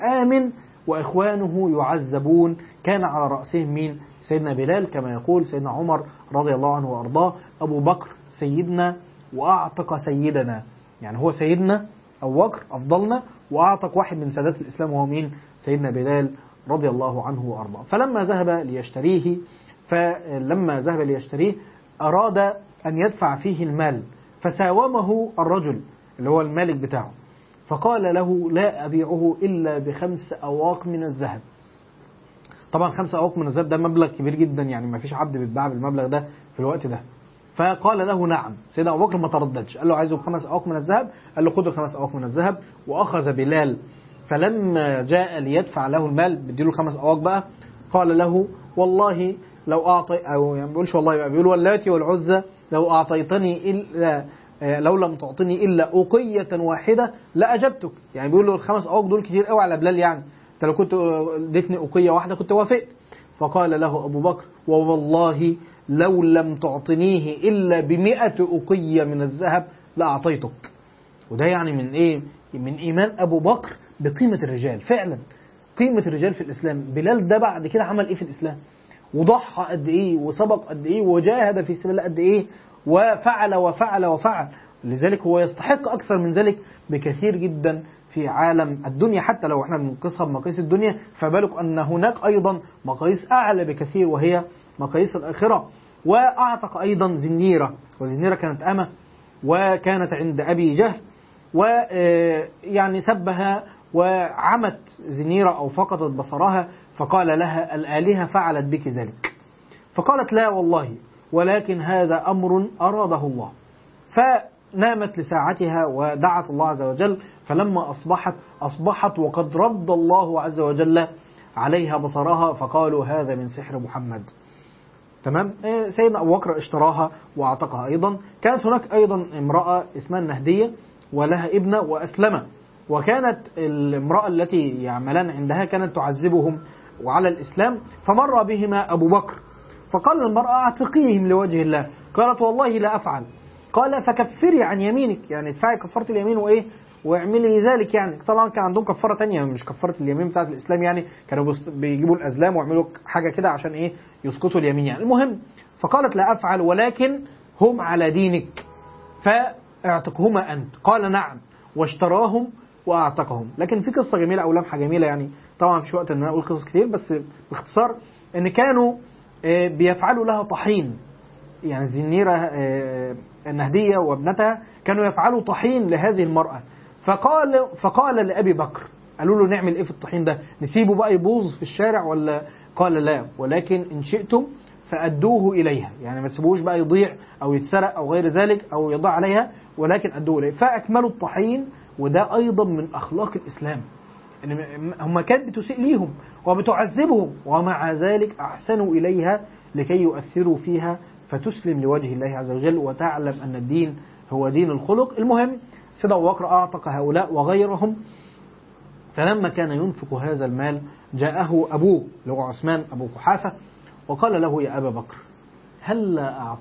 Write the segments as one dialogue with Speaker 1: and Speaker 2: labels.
Speaker 1: آمن وإخوانه يعذبون. كان على رأسهم مين؟ سيدنا بلال، كما يقول سيدنا عمر رضي الله عنه وأرضاه: أبو بكر سيدنا وأعتق سيدنا. يعني هو سيدنا أبو بكر أفضلنا، وأعتق واحد من سادات الإسلام وهو مين؟ سيدنا بلال رضي الله عنه وأرضاه. فلما ذهب ليشتريه أراد أن يدفع فيه المال، فساومه الرجل اللي هو المالك بتاعه، فقال له: لا أبيعه إلا ب5 أواق من الذهب. طبعا 5 أواق من الذهب ده مبلغ كبير جدا، يعني ما فيش عبد بيتباع بالمبلغ ده في الوقت ده. فقال له: نعم. سيدنا أبو بكر ما ترددش، قال له: عايزه ب5 أواق من الذهب. قال له: خذ 5 أواق من الذهب. وأخذ بلال، فلما جاء ليدفع له المال بديله 5 أواق بقى، قال له: والله لو أعطي، أو يعني بيقولش والله بقى، بيقول: واللاتي والعزى لو أعطيتني إلا لو لم تعطني إلا أوقية واحدة لأجبتك. يعني بيقول له ال5 أواق دول كتير قوي على بلال، يعني أنت لو كنت اديتني أوقية واحدة كنت وافقت. فقال له أبو بكر: ووالله لو لم تعطنيه إلا ب100 أوقية من الذهب لأعطيتك. وده يعني من إيه؟ من إيمان أبو بكر بقيمة الرجال. فعلا قيمة الرجال في الإسلام. بلال ده بعد كده عمل إيه في الإسلام؟ وضحى قد إيه، وسبق قد إيه، وجاهد في سبيل الله قد إيه، وفعل وفعل وفعل. لذلك هو يستحق أكثر من ذلك بكثير جدا في عالم الدنيا. حتى لو احنا بنقيسها بمقاييس الدنيا، فبالك أن هناك أيضا مقاييس أعلى بكثير، وهي مقاييس الآخرة. وأعتق أيضا زنيرة، وزنيرة كانت أمة، وكانت عند أبي جهل، ويعني سبها وعمت زنيرة أو فقدت بصرها، فقال لها: الآلهة فعلت بك ذلك. فقالت: لا والله، ولكن هذا أمر أراده الله. فنامت لساعتها ودعت الله عز وجل، فلما أصبحت وقد رد الله عز وجل عليها بصرها، فقالوا: هذا من سحر محمد. تمام. سيدنا أبو بكر اشتراها وأعتقها أيضا. كانت هناك أيضا امرأة اسمها النهدية، ولها ابنة وأسلمة، وكانت الامرأة التي يعملان عندها كانت تعذبهم وعلى الإسلام، فمر بهما أبو بكر فقال للمرأة: أعتقيهم لوجه الله. قالت: والله لا أفعل. قال: فكفري عن يمينك، يعني ادفعي كفارة اليمين وإيه واعملي ذلك. يعني طبعا كان عندهم كفارة تانية مش كفارة اليمين بتاعت الإسلام، يعني كانوا بيجيبوا الأزلام ويعملوا حاجة كده عشان إيه يسقطوا اليمين يعني. المهم، فقالت: لا أفعل، ولكن هم على دينك فاعتقهما أنت. قال: نعم. واشتراهم وأعتقهم. لكن في قصة جميلة أو لمحة جميلة، يعني طبعا مفيش وقت إن أنا أقول قصص كتير، بس باختصار إن كانوا بيفعلوا لها طحين. يعني الزنيرة النهدية وابنتها كانوا يفعلوا طحين لهذه المرأة. فقال لأبي بكر، قالوا له: نعمل إيه في الطحين ده؟ نسيبه بقى يبوظ في الشارع ولا؟ قال: لا، ولكن إن شئتم فأدوه إليها. يعني ما تسيبوش بقى يضيع أو يتسرق أو غير ذلك أو يضيع عليها، ولكن أدوه إليها. فأكملوا الطحين. وده أيضا من أخلاق الإسلام، إن هم كانت بتسيء ليهم وبتعذبهم، ومع ذلك أحسنوا إليها لكي يؤثروا فيها فتسلم لوجه الله عز وجل وتعلم أن الدين هو دين الخلق. المهم، سيدنا أبو بكر أعتق هؤلاء وغيرهم. فلما كان ينفق هذا المال جاءه أبوه اللي هو عثمان أبو قحافة وقال له: يا أبا بكر، هل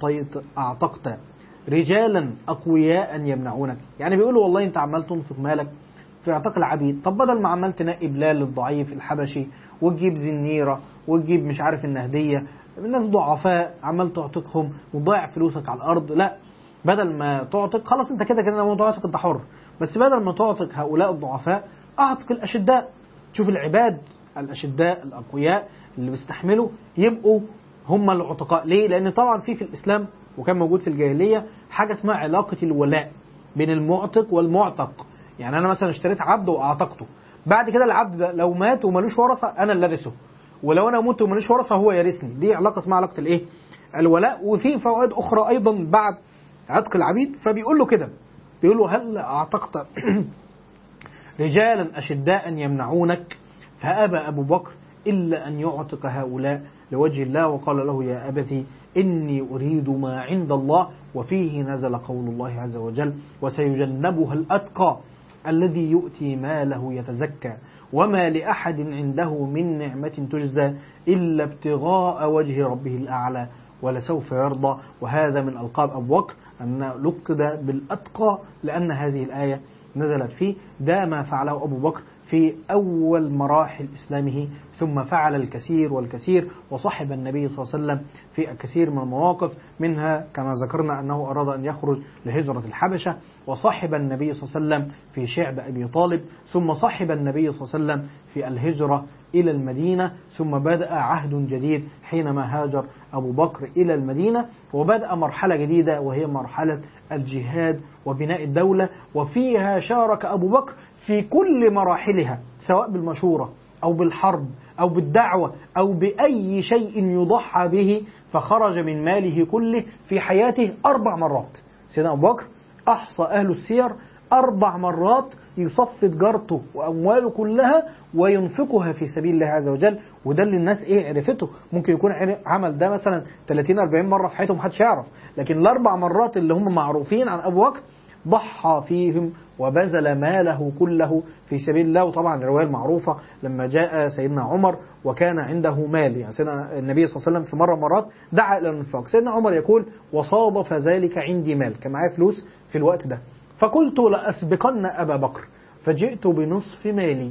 Speaker 1: أعتقت رجالا أقوياء يمنعونك؟ يعني بيقولوا: والله أنت عمال تنفق مالك في اعتاق العبيد، طب بدل ما عمال تنقي بلال الضعيف الحبشي وتجيب زنيرة وتجيب مش عارف النهدية، الناس ضعفاء عمال تعتقهم وتضيع فلوسك على الأرض. لا، بدل ما تعتق، خلاص أنت كده لما تعتق أنت حر، بس بدل ما تعتق هؤلاء الضعفاء أعتق الأشداء. تشوف العباد الأشداء الأقوياء اللي بيستحملوا يبقوا هم العتقاء. ليه؟ لأن طبعا في الإسلام وكان موجود في الجاهلية حاجة اسمها علاقة الولاء بين المعتق والمعتق. يعني أنا مثلا اشتريت عبد وأعتقته، بعد كده العبد ده لو مات ومالوش ورثة أنا اللي أرثه، ولو أنا مت ومالوش ورثة هو يرثني. دي علاقة اسمها علاقة الإيه؟ الولاء. وفي فوائد أخرى أيضا بعد عتق العبيد. فبيقول له كده، بيقول له: هل أعتقت رجالا أشداء يمنعونك؟ فأبى أبو بكر إلا أن يعتق هؤلاء لوجه الله. وقال له: يا أبتي إني أريد ما عند الله. وفيه نزل قول الله عز وجل: وسيجنبها الأتقى الذي يؤتي ماله يتزكى وما لأحد عنده من نعمة تجزى إلا ابتغاء وجه ربه الأعلى ولسوف يرضى. وهذا من ألقاب أبو بكر أن لقب بالأتقى لأن هذه الآية نزلت فيه. ده ما فعله أبو بكر في أول مراحل إسلامه، ثم فعل الكثير والكثير، وصحب النبي صلى الله عليه وسلم في الكثير من المواقف، منها كما ذكرنا أنه أراد أن يخرج لهجرة الحبشة، وصحب النبي صلى الله عليه وسلم في شعب أبي طالب، ثم صحب النبي صلى الله عليه وسلم في الهجرة إلى المدينة، ثم بدأ عهد جديد حينما هاجر أبو بكر إلى المدينة، وبدأ مرحلة جديدة وهي مرحلة الجهاد وبناء الدولة، وفيها شارك أبو بكر في كل مراحلها، سواء بالمشورة أو بالحرب أو بالدعوة أو بأي شيء يضحى به، فخرج من ماله كله في حياته 4 مرات. سيدنا أبو بكر أحصى أهل السير 4 مرات يصفي تجارته وأمواله كلها وينفقها في سبيل الله عز وجل، وده اللي الناس عرفته. ممكن يكون عمل ده مثلا 30-40 مرة في حياته محدش يعرف، لكن ال4 مرات اللي هم معروفين عن أبو بكر ضحى فيهم وبذل ماله كله في سبيل الله. وطبعا الرواية المعروفة لما جاء سيدنا عمر وكان عنده مال، يعني سيدنا النبي صلى الله عليه وسلم في مرات دعا إلى الانفاق، سيدنا عمر يقول وصادف ذلك عندي مال، كان معايا فلوس في الوقت ده، فقلت لأسبقن أبا بكر فجئت بنصف مالي.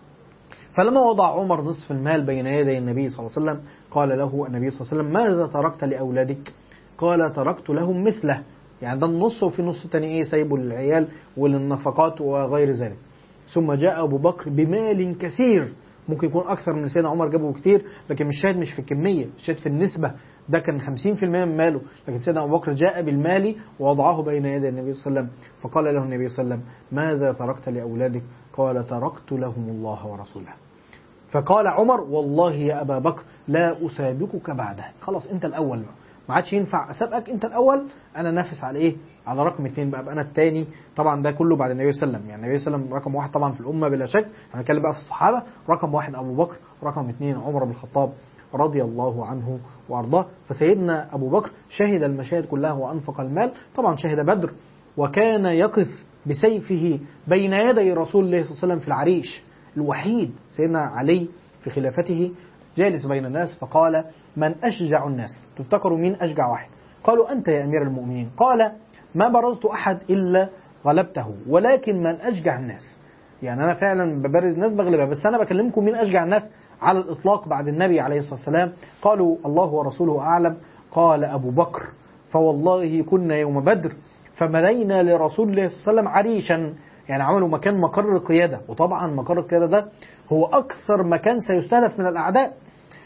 Speaker 1: فلما وضع عمر نصف المال بين يدي النبي صلى الله عليه وسلم قال له النبي صلى الله عليه وسلم ماذا تركت لأولادك؟ قال تركت لهم مثله، يعني ده النص وفي نص تاني سايبه للعيال وللنفقات وغير ذلك. ثم جاء أبو بكر بمال كثير، ممكن يكون أكثر من سيدنا عمر جابه كتير، لكن مش شاهد مش في الكمية، شاهد في النسبة، ده كان 50% من ماله، لكن سيدنا أبو بكر جاء بالمال ووضعه بين يدي النبي صلى الله عليه وسلم، فقال له النبي صلى الله عليه وسلم ماذا تركت لأولادك؟ قال تركت لهم الله ورسوله. فقال عمر والله يا أبا بكر لا أسابقك بعده، خلاص أنت الأول بقى، ما عادش ينفع أسابقك، أنت الأول، أنا نافس على على رقم 2 بقى أنا الثاني. طبعا ده كله بعد النبي صلى الله عليه وسلم، يعني النبي صلى الله عليه وسلم رقم 1 طبعا في الأمة بلا شك، هنتكلم بقى في الصحابة، رقم 1 أبو بكر، رقم 2 عمر بن الخطاب رضي الله عنه وأرضاه. فسيدنا أبو بكر شهد المشاهد كلها وأنفق المال، طبعا شهد بدر، وكان يقف بسيفه بين يدي رسول الله صلى الله عليه وسلم في العريش الوحيد. سيدنا علي في خلافته جالس بين الناس فقال من أشجع الناس؟ تفتكروا مين أشجع واحد؟ قالوا أنت يا أمير المؤمنين. قال ما برزت أحد إلا غلبته، ولكن من أشجع الناس، يعني أنا فعلا ببرز ناس بغلبها، بس أنا بكلمكم مين أشجع الناس على الإطلاق بعد النبي عليه الصلاة والسلام. قالوا الله ورسوله أعلم. قال أبو بكر فوالله كنا يوم بدر فملينا لرسول الله صلى الله عليه وسلم عريشا، يعني عملوا مكان مقر القيادة، وطبعا مقر القيادة ده هو أكثر مكان سيستهدف من الأعداء،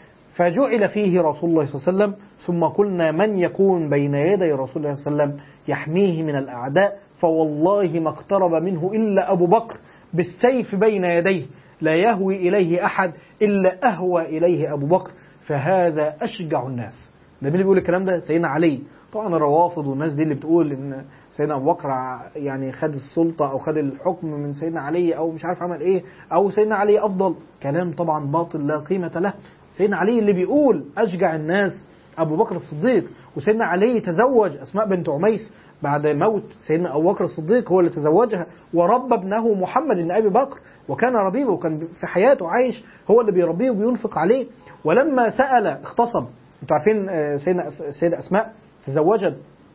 Speaker 1: فجعل فيه رسول الله صلى الله عليه وسلم، ثم قلنا من يكون بين يدي رسول الله صلى الله عليه وسلم يحميه من الأعداء؟ فوالله ما اقترب منه إلا أبو بكر بالسيف بين يديه، لا يهوي إليه أحد إلا أهوى إليه أبو بكر، فهذا أشجع الناس. ده مين اللي بيقول الكلام ده؟ سيدنا علي. طبعا الروافض والناس دي اللي بتقول إن سيدنا أبو بكر يعني خد السلطة أو خد الحكم من سيدنا علي أو مش عارف عمل إيه، أو سيدنا علي أفضل، كلام طبعا باطل لا قيمة له. سيدنا علي اللي بيقول أشجع الناس أبو بكر الصديق، وسيدنا علي تزوج أسماء بنت عميس بعد موت سيدنا أبو بكر الصديق، هو اللي تزوجها وربى ابنه محمد بن أبي بكر، وكان ربيبه وكان في حياته عايش، هو اللي بيربيه وبينفق عليه. ولما سأل اختصم، انتوا عارفين سيدة أسماء تزوجت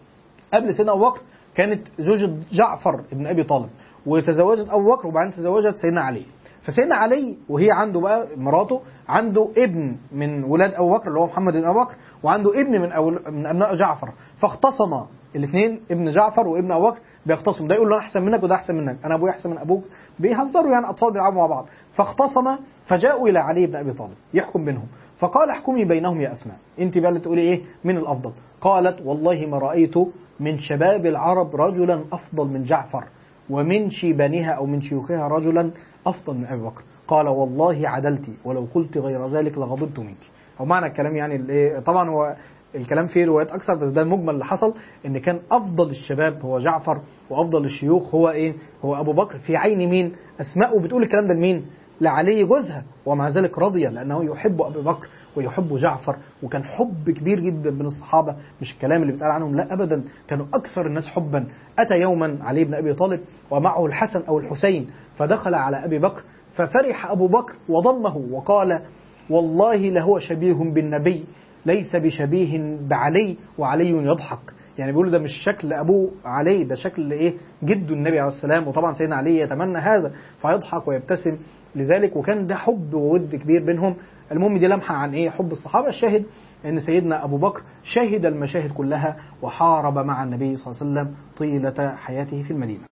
Speaker 1: قبل سيدنا أبو بكر، كانت زوجة جعفر بن أبي طالب، وتزوجت أبو بكر وبعدين تزوجت سيدنا علي. فسيدنا علي وهي عنده بقى مراته، عنده ابن من ولاد أبو بكر اللي هو محمد بن أبي بكر، وعنده ابن من أبناء جعفر، فاختصم الاثنين، ابن جعفر وابن أبو بكر بيختصموا، ده يقول له أنا أحسن منك وده أحسن منك، أنا أبوي أحسن من أبوك، بيهزروا يعني، أطفال بيلعبوا مع بعض. فاختصم فجاءوا إلى علي بن أبي طالب يحكم بينهم، فقال احكمي بينهم يا أسماء، أنت بقى اللي تقولي إيه من الأفضل؟ قالت والله ما رأيت من شباب العرب رجلا أفضل من جعفر، ومن شيبانها أو من شيوخها رجلا أفضل من أبي بكر. قال والله عدلتي، ولو قلت غير ذلك لغضبت منك. أو معنى الكلام يعني طبعا هو الكلام فيه روايات أكثر، بس ده المجمل اللي حصل، إن كان أفضل الشباب هو جعفر، وأفضل الشيوخ هو هو أبو بكر في عين مين؟ أسماء. وبتقول الكلام ده لمين؟ لعلي جوزها، ومع ذلك رضي، لأنه يحب أبي بكر ويحب جعفر، وكان حب كبير جدا من الصحابة، مش الكلام اللي بيتقال عنهم، لا أبدا، كانوا أكثر الناس حبا. أتى يوما علي بن أبي طالب ومعه الحسن أو الحسين، فدخل على أبي بكر ففرح أبو بكر وضمه وقال والله لهو شبيه بالنبي ليس بشبيه بعلي، وعلي يضحك. يعني بيقولوا ده مش شكل أبوه علي، ده شكل إيه جده النبي عليه السلام. وطبعا سيدنا علي يتمنى هذا فيضحك ويبتسم لذلك، وكان ده حب وود كبير بينهم. المهم دي لمحة عن إيه حب الصحابة. الشاهد أن سيدنا أبو بكر شهد المشاهد كلها وحارب مع النبي صلى الله عليه وسلم طيلة حياته في المدينة.